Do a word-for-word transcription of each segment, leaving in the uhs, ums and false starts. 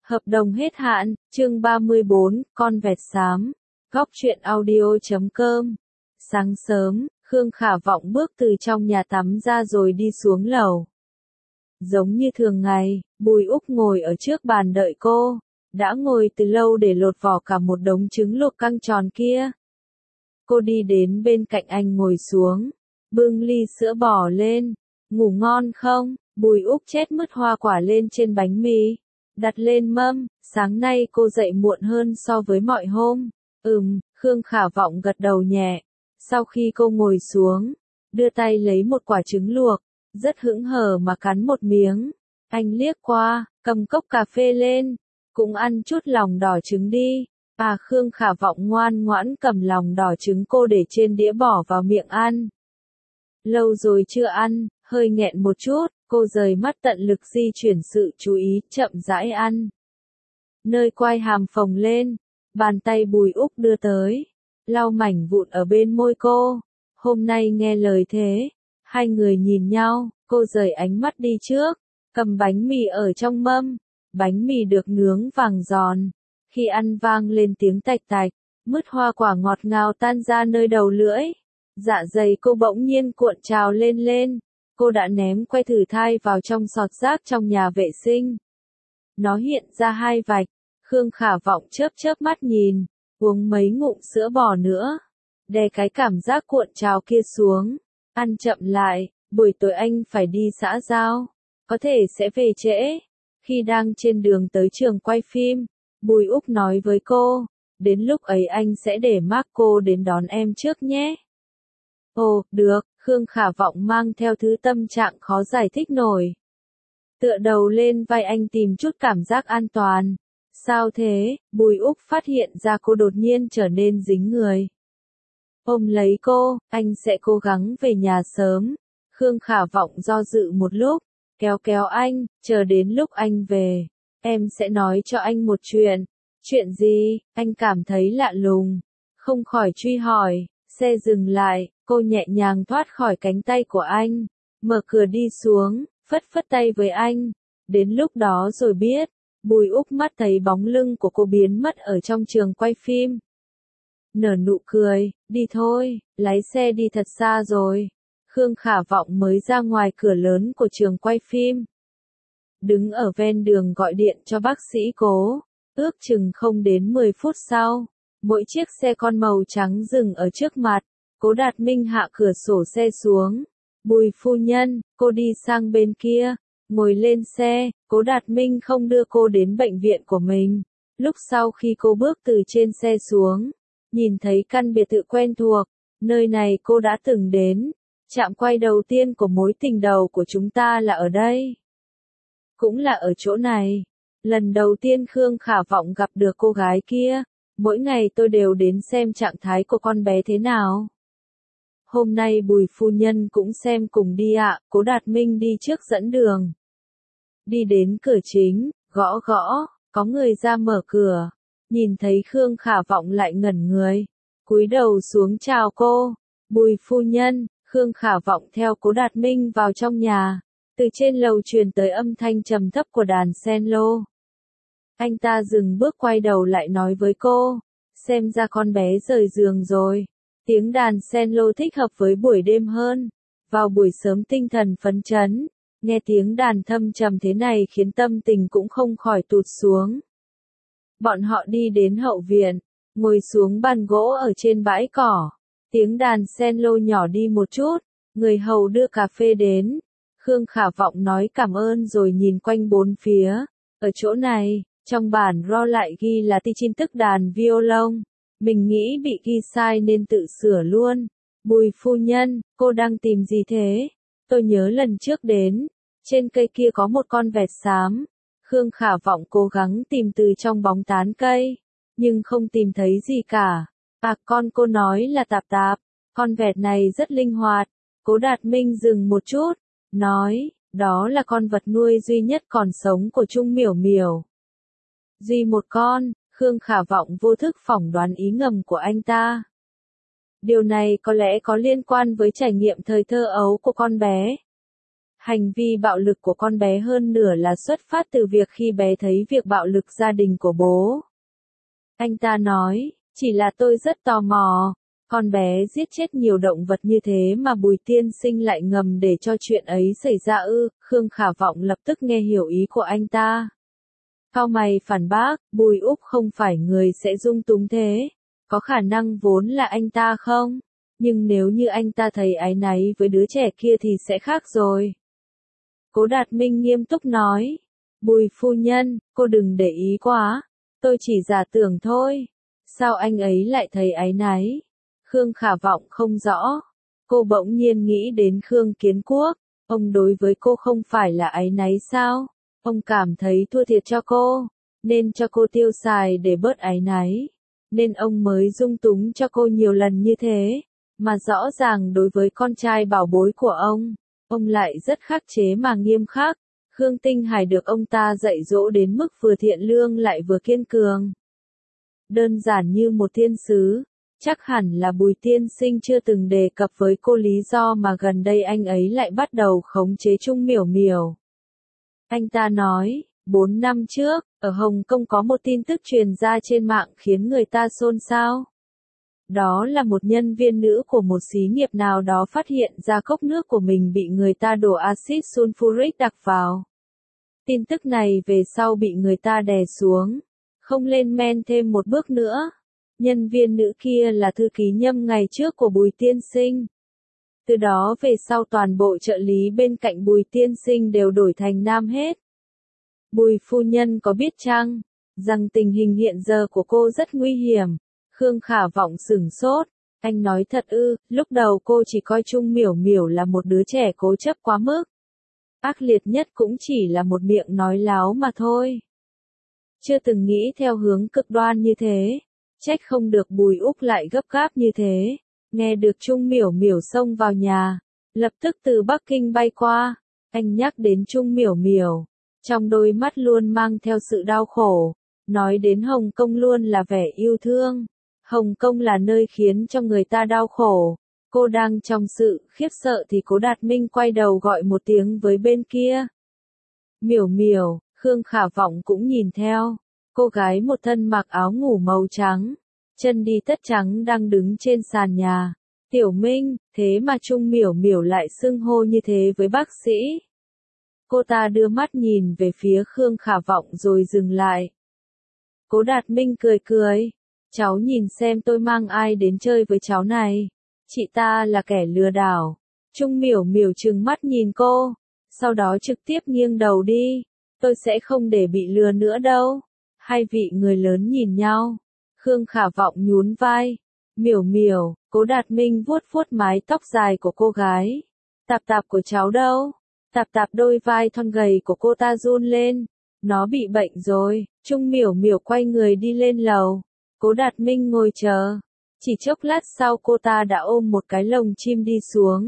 Hợp đồng hết hạn, chương ba mươi bốn, con vẹt xám. Góc truyện audio chấm com. Sáng sớm, Khương Khả Vọng bước từ trong nhà tắm ra rồi đi xuống lầu. Giống như thường ngày, Bùi Úc ngồi ở trước bàn đợi cô. Đã ngồi từ lâu để lột vỏ cả một đống trứng luộc căng tròn kia. Cô đi đến bên cạnh anh ngồi xuống, bưng ly sữa bò lên. Ngủ ngon không? Bùi Úc chét mứt hoa quả lên trên bánh mì, đặt lên mâm. Sáng nay cô dậy muộn hơn so với mọi hôm. Ừm, Khương Khả Vọng gật đầu nhẹ. Sau khi cô ngồi xuống, đưa tay lấy một quả trứng luộc, rất hững hờ mà cắn một miếng. Anh liếc qua, cầm cốc cà phê lên, cũng ăn chút lòng đỏ trứng đi. À, Khương Khả Vọng ngoan ngoãn cầm lòng đỏ trứng cô để trên đĩa bỏ vào miệng ăn. Lâu rồi chưa ăn, hơi nghẹn một chút, cô rời mắt tận lực di chuyển sự chú ý, chậm rãi ăn. Nơi quai hàm phồng lên, bàn tay Bùi Úc đưa tới, lau mảnh vụn ở bên môi cô. Hôm nay nghe lời thế, hai người nhìn nhau, cô rời ánh mắt đi trước, cầm bánh mì ở trong mâm. Bánh mì được nướng vàng giòn, khi ăn vang lên tiếng tạch tạch, mứt hoa quả ngọt ngào tan ra nơi đầu lưỡi. Dạ dày cô bỗng nhiên cuộn trào lên lên, cô đã ném que thử thai vào trong sọt rác trong nhà vệ sinh. Nó hiện ra hai vạch, Khương Khả Vọng chớp chớp mắt nhìn, uống mấy ngụm sữa bò nữa, đè cái cảm giác cuộn trào kia xuống, ăn chậm lại, buổi tối anh phải đi xã giao, có thể sẽ về trễ. Khi đang trên đường tới trường quay phim, Bùi Úc nói với cô, đến lúc ấy anh sẽ để Marco đến đón em trước nhé. Ồ, được, Khương Khả Vọng mang theo thứ tâm trạng khó giải thích nổi. Tựa đầu lên vai anh tìm chút cảm giác an toàn. Sao thế? Bùi Úc phát hiện ra cô đột nhiên trở nên dính người. Ôm lấy cô, anh sẽ cố gắng về nhà sớm. Khương Khả Vọng do dự một lúc, kéo kéo anh, chờ đến lúc anh về, em sẽ nói cho anh một chuyện. Chuyện gì? Anh cảm thấy lạ lùng, không khỏi truy hỏi. Xe dừng lại, cô nhẹ nhàng thoát khỏi cánh tay của anh, mở cửa đi xuống, phất phất tay với anh. Đến lúc đó rồi biết, Bùi Úc mắt thấy bóng lưng của cô biến mất ở trong trường quay phim. Nở nụ cười, đi thôi, lái xe đi thật xa rồi. Khương Khả Vọng mới ra ngoài cửa lớn của trường quay phim. Đứng ở ven đường gọi điện cho bác sĩ Cố, ước chừng không đến mười phút sau. Mỗi chiếc xe con màu trắng dừng ở trước mặt, Cố Đạt Minh hạ cửa sổ xe xuống. Bùi phu nhân, cô đi sang bên kia, ngồi lên xe. Cố Đạt Minh không đưa cô đến bệnh viện của mình. Lúc sau khi cô bước từ trên xe xuống, nhìn thấy căn biệt thự quen thuộc, nơi này cô đã từng đến. Trạm quay đầu tiên của mối tình đầu của chúng ta là ở đây. Cũng là ở chỗ này. Lần đầu tiên Khương Khả Vọng gặp được cô gái kia. Mỗi ngày tôi đều đến xem trạng thái của con bé thế nào. Hôm nay Bùi phu nhân cũng xem cùng đi ạ. Cố Đạt Minh đi trước dẫn đường. Đi đến cửa chính, gõ gõ, có người ra mở cửa. Nhìn thấy Khương Khả Vọng lại ngẩn người, cúi đầu xuống chào cô. Bùi phu nhân. Khương Khả Vọng theo Cố Đạt Minh vào trong nhà. Từ trên lầu truyền tới âm thanh trầm thấp của đàn cello. Anh ta dừng bước quay đầu lại nói với cô, xem ra con bé rời giường rồi. Tiếng đàn cello thích hợp với buổi đêm hơn. Vào buổi sớm tinh thần phấn chấn, nghe tiếng đàn thâm trầm thế này khiến tâm tình cũng không khỏi tụt xuống. Bọn họ đi đến hậu viện, ngồi xuống bàn gỗ ở trên bãi cỏ. Tiếng đàn cello nhỏ đi một chút, người hầu đưa cà phê đến. Khương Khả Vọng nói cảm ơn rồi nhìn quanh bốn phía. Ở chỗ này, trong bản ro lại ghi là Tichin tức đàn violon. Mình nghĩ bị ghi sai nên tự sửa luôn. Bùi phu nhân, cô đang tìm gì thế? Tôi nhớ lần trước đến, trên cây kia có một con vẹt xám. Khương Khả Vọng cố gắng tìm từ trong bóng tán cây, nhưng không tìm thấy gì cả. À, con cô nói là tạp tạp, con vẹt này rất linh hoạt. Cố Đạt Minh dừng một chút, nói, đó là con vật nuôi duy nhất còn sống của Trung Miểu Miểu. Duy một con. Khương Khả Vọng vô thức phỏng đoán ý ngầm của anh ta. Điều này có lẽ có liên quan với trải nghiệm thời thơ ấu của con bé. Hành vi bạo lực của con bé hơn nửa là xuất phát từ việc khi bé thấy việc bạo lực gia đình của bố. Anh ta nói, chỉ là tôi rất tò mò, con bé giết chết nhiều động vật như thế mà Bùi tiên sinh lại ngầm để cho chuyện ấy xảy ra ư. Khương Khả Vọng lập tức nghe hiểu ý của anh ta. Cau mày phản bác, Bùi Úc không phải người sẽ dung túng thế, có khả năng vốn là anh ta không? Nhưng nếu như anh ta thấy áy náy với đứa trẻ kia thì sẽ khác rồi. Cố Đạt Minh nghiêm túc nói, Bùi phu nhân, cô đừng để ý quá, tôi chỉ giả tưởng thôi. Sao anh ấy lại thấy áy náy? Khương Khả Vọng không rõ. Cô bỗng nhiên nghĩ đến Khương Kiến Quốc, ông đối với cô không phải là áy náy sao? Ông cảm thấy thua thiệt cho cô, nên cho cô tiêu xài để bớt áy náy, nên ông mới dung túng cho cô nhiều lần như thế, mà rõ ràng đối với con trai bảo bối của ông, ông lại rất khắc chế mà nghiêm khắc. Khương Tinh Hải được ông ta dạy dỗ đến mức vừa thiện lương lại vừa kiên cường. Đơn giản như một thiên sứ, chắc hẳn là Bùi tiên sinh chưa từng đề cập với cô lý do mà gần đây anh ấy lại bắt đầu khống chế Trung Miểu Miểu. Anh ta nói, bốn năm trước, ở Hồng Kông có một tin tức truyền ra trên mạng khiến người ta xôn xao. Đó là một nhân viên nữ của một xí nghiệp nào đó phát hiện ra cốc nước của mình bị người ta đổ axit sulfuric đặc vào. Tin tức này về sau bị người ta đè xuống, không lên men thêm một bước nữa. Nhân viên nữ kia là thư ký nhâm ngày trước của Bùi tiên sinh. Từ đó về sau toàn bộ trợ lý bên cạnh Bùi tiên sinh đều đổi thành nam hết. Bùi phu nhân có biết chăng, rằng tình hình hiện giờ của cô rất nguy hiểm. Khương Khả Vọng sửng sốt, anh nói thật ư? Lúc đầu cô chỉ coi Trung Miểu Miểu là một đứa trẻ cố chấp quá mức. Ác liệt nhất cũng chỉ là một miệng nói láo mà thôi. Chưa từng nghĩ theo hướng cực đoan như thế, trách không được Bùi Úc lại gấp gáp như thế. Nghe được Trung Miểu Miểu xông vào nhà, lập tức từ Bắc Kinh bay qua, anh nhắc đến Trung Miểu Miểu, trong đôi mắt luôn mang theo sự đau khổ, nói đến Hồng Kông luôn là vẻ yêu thương. Hồng Kông là nơi khiến cho người ta đau khổ. Cô đang trong sự khiếp sợ thì Cố Đạt Minh quay đầu gọi một tiếng với bên kia. Miểu Miểu, Khương Khả Vọng cũng nhìn theo. Cô gái một thân mặc áo ngủ màu trắng, chân đi tất trắng đang đứng trên sàn nhà. Tiểu Minh, thế mà Trung Miểu Miểu lại xưng hô như thế với bác sĩ. Cô ta đưa mắt nhìn về phía Khương Khả Vọng rồi dừng lại. Cố Đạt Minh cười cười. Cháu nhìn xem tôi mang ai đến chơi với cháu này. Chị ta là kẻ lừa đảo. Trung Miểu Miểu trừng mắt nhìn cô, sau đó trực tiếp nghiêng đầu đi. Tôi sẽ không để bị lừa nữa đâu. Hai vị người lớn nhìn nhau. Khương Khả Vọng nhún vai. Miểu Miểu, Cố Đạt Minh vuốt vuốt mái tóc dài của cô gái. Tạp tạp của cháu đâu? Tạp tạp đôi vai thon gầy của cô ta run lên. Nó bị bệnh rồi. Trung Miểu Miểu quay người đi lên lầu. Cố Đạt Minh ngồi chờ. Chỉ chốc lát sau cô ta đã ôm một cái lồng chim đi xuống.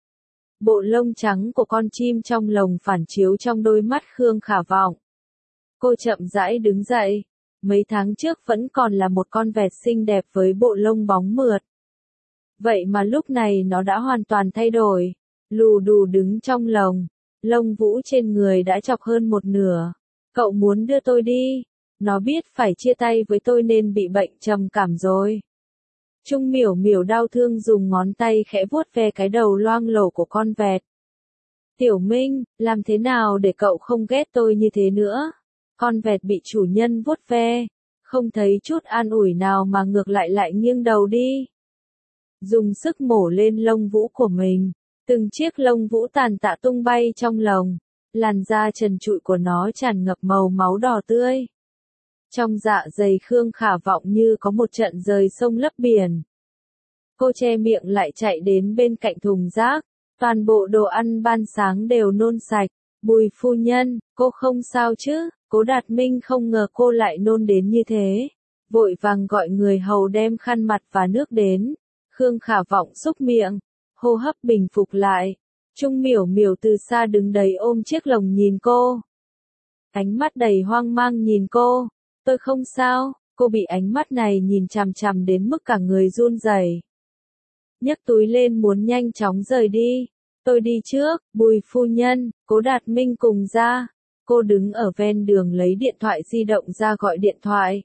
Bộ lông trắng của con chim trong lồng phản chiếu trong đôi mắt Khương Khả Vọng. Cô chậm rãi đứng dậy. Mấy tháng trước vẫn còn là một con vẹt xinh đẹp với bộ lông bóng mượt. Vậy mà lúc này nó đã hoàn toàn thay đổi. Lù đù đứng trong lồng. Lông vũ trên người đã chọc hơn một nửa. Cậu muốn đưa tôi đi. Nó biết phải chia tay với tôi nên bị bệnh trầm cảm rồi. Trung Miểu Miểu đau thương dùng ngón tay khẽ vuốt ve cái đầu loang lổ của con vẹt. Tiểu Minh, làm thế nào để cậu không ghét tôi như thế nữa? Con vẹt bị chủ nhân vuốt ve, không thấy chút an ủi nào mà ngược lại lại nghiêng đầu đi. Dùng sức mổ lên lông vũ của mình, từng chiếc lông vũ tàn tạ tung bay trong lồng, làn da trần trụi của nó tràn ngập màu máu đỏ tươi. Trong dạ dày Khương Khả Vọng như có một trận rời sông lấp biển. Cô che miệng lại chạy đến bên cạnh thùng rác, toàn bộ đồ ăn ban sáng đều nôn sạch. Bùi phu nhân, cô không sao chứ? Cố Đạt Minh không ngờ cô lại nôn đến như thế. Vội vàng gọi người hầu đem khăn mặt và nước đến. Khương Khả Vọng xúc miệng, hô hấp bình phục lại. Trung Miểu Miểu từ xa đứng đấy ôm chiếc lồng nhìn cô. Ánh mắt đầy hoang mang nhìn cô. Tôi không sao, cô bị ánh mắt này nhìn chằm chằm đến mức cả người run rẩy. Nhấc túi lên muốn nhanh chóng rời đi. Tôi đi trước, Bùi phu nhân, Cố Đạt Minh cùng ra. Cô đứng ở ven đường lấy điện thoại di động ra gọi điện thoại.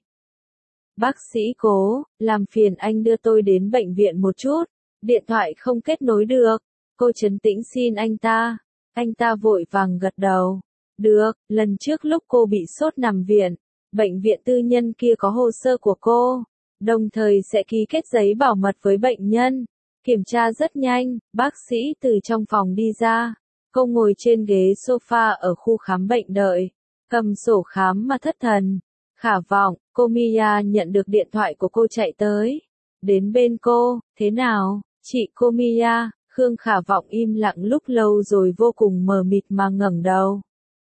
Bác sĩ Cố, làm phiền anh đưa tôi đến bệnh viện một chút. Điện thoại không kết nối được. Cô trấn tĩnh xin anh ta. Anh ta vội vàng gật đầu. Được, lần trước lúc cô bị sốt nằm viện, bệnh viện tư nhân kia có hồ sơ của cô, đồng thời sẽ ký kết giấy bảo mật với bệnh nhân. Kiểm tra rất nhanh, bác sĩ từ trong phòng đi ra. Cô ngồi trên ghế sofa ở khu khám bệnh đợi, cầm sổ khám mà thất thần. Khả Vọng, cô Mia nhận được điện thoại của cô chạy tới. Đến bên cô, thế nào, chị cô Mia? Khương Khả Vọng im lặng lúc lâu rồi vô cùng mờ mịt mà ngẩng đầu.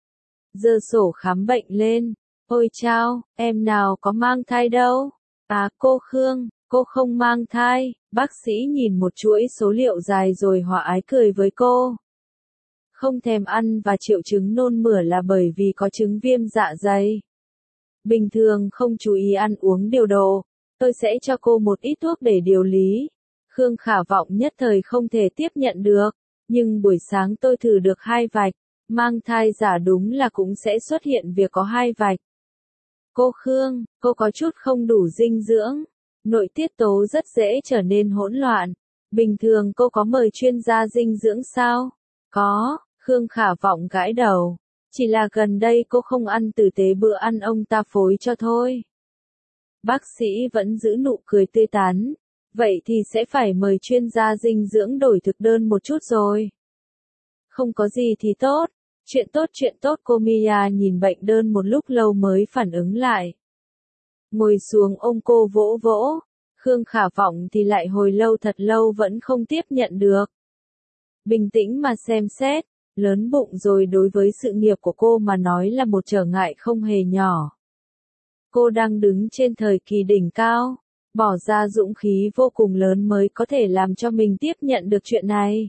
Giơ sổ khám bệnh lên. Ôi chao, em nào có mang thai đâu. À cô Khương, cô không mang thai. Bác sĩ nhìn một chuỗi số liệu dài rồi hòa ái cười với cô. Không thèm ăn và triệu chứng nôn mửa là bởi vì có chứng viêm dạ dày. Bình thường không chú ý ăn uống điều độ. Tôi sẽ cho cô một ít thuốc để điều lý. Khương Khả Vọng nhất thời không thể tiếp nhận được. Nhưng buổi sáng tôi thử được hai vạch. Mang thai giả đúng là cũng sẽ xuất hiện việc có hai vạch. Cô Khương, cô có chút không đủ dinh dưỡng. Nội tiết tố rất dễ trở nên hỗn loạn. Bình thường cô có mời chuyên gia dinh dưỡng sao? Có, Khương Khả Vọng gãi đầu. Chỉ là gần đây cô không ăn tử tế bữa ăn ông ta phối cho thôi. Bác sĩ vẫn giữ nụ cười tươi tắn. Vậy thì sẽ phải mời chuyên gia dinh dưỡng đổi thực đơn một chút rồi. Không có gì thì tốt. Chuyện tốt chuyện tốt cô Mia nhìn bệnh đơn một lúc lâu mới phản ứng lại. Ngồi xuống ôm cô vỗ vỗ. Khương Khả Vọng thì lại hồi lâu thật lâu vẫn không tiếp nhận được. Bình tĩnh mà xem xét. Lớn bụng rồi đối với sự nghiệp của cô mà nói là một trở ngại không hề nhỏ. Cô đang đứng trên thời kỳ đỉnh cao. Bỏ ra dũng khí vô cùng lớn mới có thể làm cho mình tiếp nhận được chuyện này.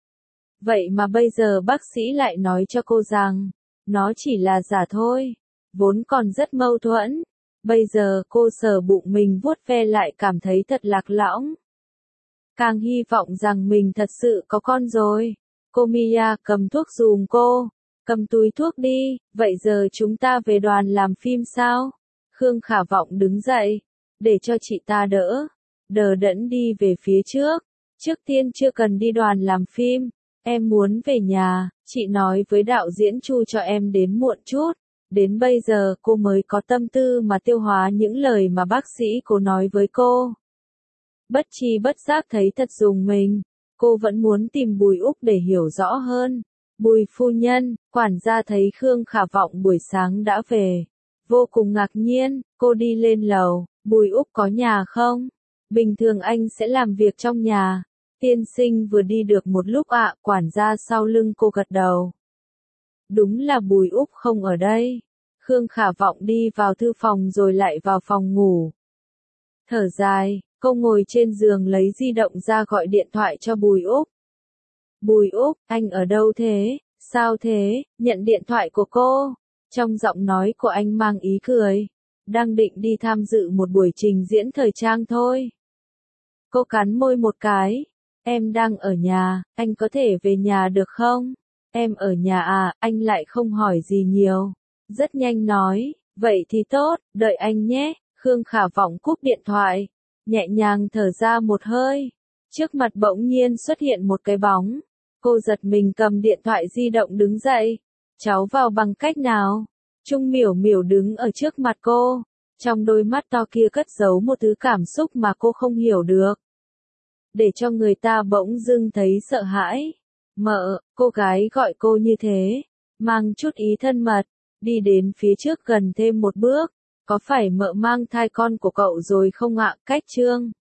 Vậy mà bây giờ bác sĩ lại nói cho cô rằng, nó chỉ là giả thôi, vốn còn rất mâu thuẫn. Bây giờ cô sờ bụng mình vuốt ve lại cảm thấy thật lạc lõng. Càng hy vọng rằng mình thật sự có con rồi. Cô Mia cầm thuốc giùm cô, cầm túi thuốc đi, vậy giờ chúng ta về đoàn làm phim sao? Khương Khả Vọng đứng dậy, để cho chị ta đỡ, đờ đẫn đi về phía trước. Trước tiên chưa cần đi đoàn làm phim. Em muốn về nhà, chị nói với đạo diễn Chu cho em đến muộn chút. Đến bây giờ cô mới có tâm tư mà tiêu hóa những lời mà bác sĩ cô nói với cô. Bất chi bất giác thấy thật rùng mình. Cô vẫn muốn tìm Bùi Úc để hiểu rõ hơn. Bùi phu nhân, quản gia thấy Khương Khả Vọng buổi sáng đã về. Vô cùng ngạc nhiên, cô đi lên lầu. Bùi Úc có nhà không? Bình thường anh sẽ làm việc trong nhà. Tiên sinh vừa đi được một lúc ạ, quản gia sau lưng cô gật đầu. Đúng là Bùi Úc không ở đây. Khương Khả Vọng đi vào thư phòng rồi lại vào phòng ngủ. Thở dài, cô ngồi trên giường lấy di động ra gọi điện thoại cho Bùi Úc. Bùi Úc, anh ở đâu thế? Sao thế? Nhận điện thoại của cô. Trong giọng nói của anh mang ý cười. Đang định đi tham dự một buổi trình diễn thời trang thôi. Cô cắn môi một cái. Em đang ở nhà, anh có thể về nhà được không? Em ở nhà à, anh lại không hỏi gì nhiều. Rất nhanh nói, vậy thì tốt, đợi anh nhé. Khương Khả Vọng cúp điện thoại, nhẹ nhàng thở ra một hơi. Trước mặt bỗng nhiên xuất hiện một cái bóng. Cô giật mình cầm điện thoại di động đứng dậy. Cháu vào bằng cách nào? Trung Miểu Miểu đứng ở trước mặt cô. Trong đôi mắt to kia cất giấu một thứ cảm xúc mà cô không hiểu được. Để cho người ta bỗng dưng thấy sợ hãi. Mợ, cô gái gọi cô như thế, mang chút ý thân mật, đi đến phía trước gần thêm một bước. Có phải mợ mang thai con của cậu rồi không ạ? Cách chương